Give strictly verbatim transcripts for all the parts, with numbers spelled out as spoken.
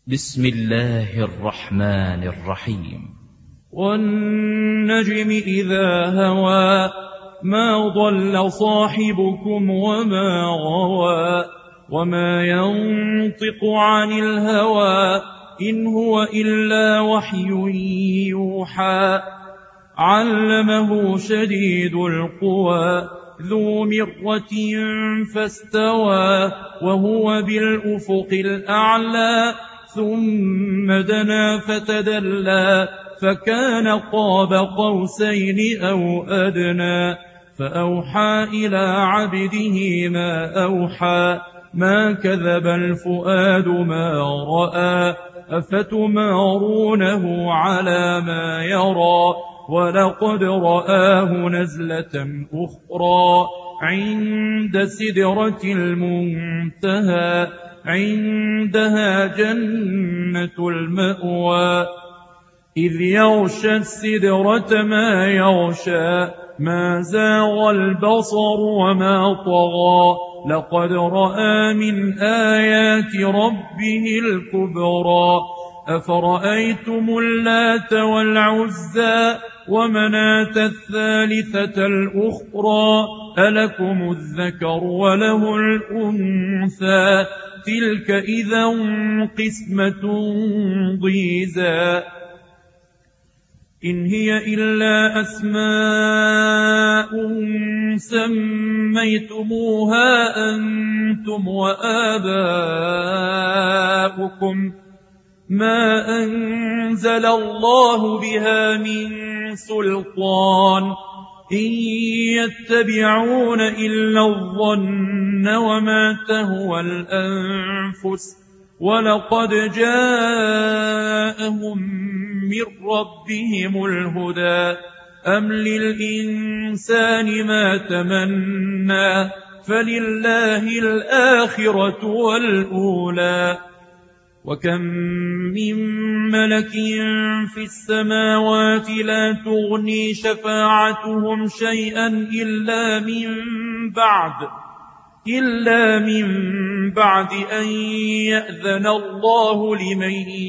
بسم الله الرحمن الرحيم. والنجم إذا هوى ما ضل صاحبكم وما غوى وما ينطق عن الهوى إن هو إلا وحي يوحى علمه شديد القوى ذو مرة فاستوى وهو بالأفق الأعلى ثم دنا فتدلى فكان قاب قوسين أو أدنى فأوحى إلى عبده ما أوحى ما كذب الفؤاد ما رأى أفتمارونه على ما يرى ولقد رآه نزلة أخرى عند سدرة المنتهى عندها جنة المأوى إذ يغشى السدرة ما يغشى ما زاغ البصر وما طغى لقد رأى من آيات ربه الكبرى أفرأيتم اللات والعزى ومناة الثالثة الأخرى ألكم الذكر وله الأنثى تلك إذا قسمة ضيزى إن هي إلا أسماء سميتموها أنتم وآباؤكم ما أنزل الله بها من سلطان إن يتبعون إلا الظن وما تهوى الأنفس ولقد جاءهم من ربهم الهدى أم للإنسان ما تمنى فلله الآخرة والأولى وكم من ملك في السماوات لا تغني شفاعتهم شيئا إلا من بعد إلا من بعد أن يأذن الله لمن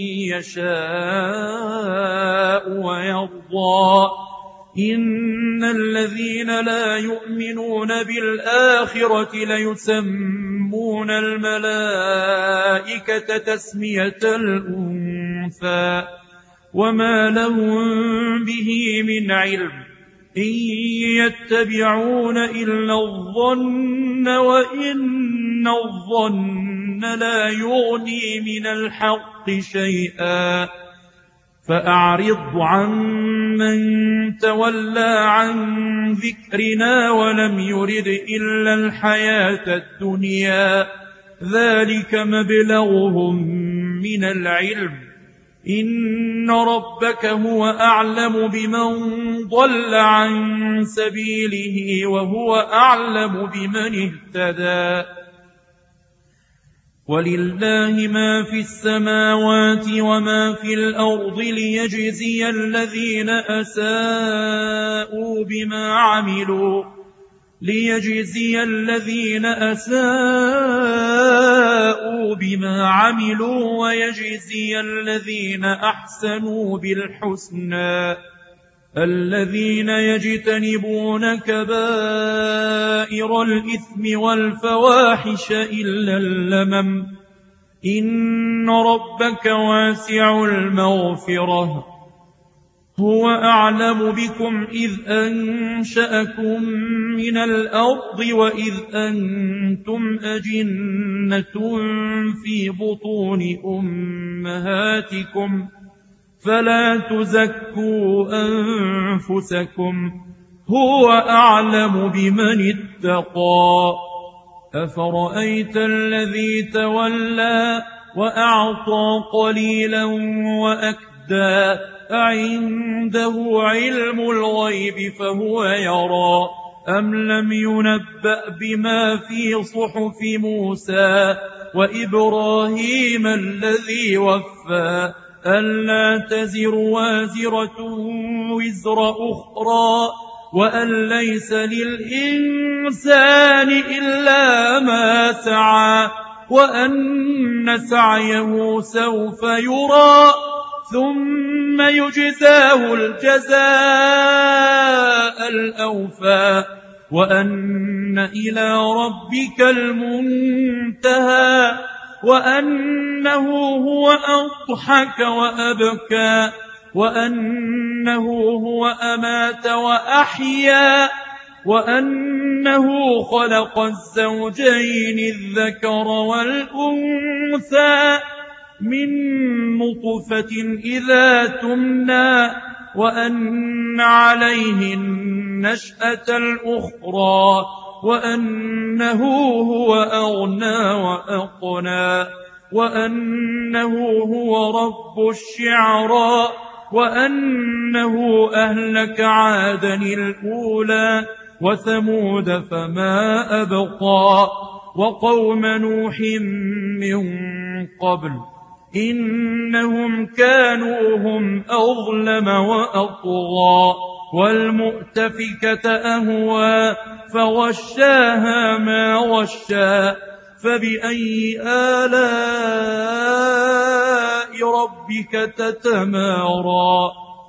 يشاء ويرضى إن الذين لا يؤمنون بالآخرة ليسمون الملائكة تسمية الأنثى وما لهم به من علم إن يتبعون إلا الظن وإن الظن لا يغني من الحق شيئا فأعرض عن من تولى عن ذكرنا ولم يرد إلا الحياة الدنيا ذلك مبلغهم من العلم إن ربك هو أعلم بمن ضل عن سبيله وهو أعلم بمن اهتدى ولله ما في السماوات وما في الأرض ليجزي الذين أساءوا بما عملوا ليجزي الذين أساءوا بما عملوا ويجزي الذين أحسنوا بالحسنى الذين يجتنبون كبائر الإثم والفواحش إلا اللمم إن ربك واسع المغفرة هو أعلم بكم إذ أنشأكم من الأرض وإذ أنتم أجنة في بطون أمهاتكم فلا تزكوا أنفسكم هو أعلم بمن اتقى أفرأيت الذي تولى وأعطى قليلا وأكدى أعنده علم الغيب فهو يرى أم لم ينبأ بما في صحف موسى وإبراهيم الذي وفى ألا تزر وازرة وزر أخرى وأن ليس للإنسان إلا ما سعى وأن سعيه سوف يرى ثم يجزاه الجزاء الأوفى وأن إلى ربك المنتهى وأنه هو أضحك وأبكى وأنه هو أمات وأحيا وأنه خلق الزوجين الذكر والأنثى من نطفة إذا تمنى وأن عليه النشأة الأخرى وأنه هو أغنى وأقنى وأنه هو رب الشعرى وأنه أهلك عادا الأولى وثمود فما أبقى وقوم نوح من قبل إنهم كانوا هم أظلم وأطغى والمؤتفكة أهوى فغشاها ما غشى فبأي آلاء ربك تتمارى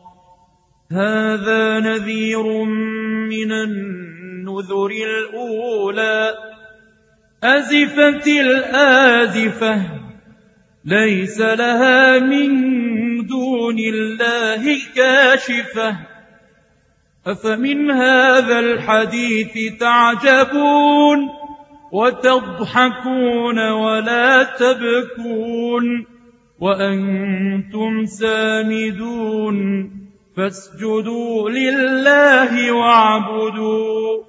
هذا نذير من النذر الأولى أزفت الآزفة ليس لها من دون الله كاشفة أفمن هذا الحديث تعجبون وتضحكون ولا تبكون وأنتم سامدون فاسجدوا لله واعبدوا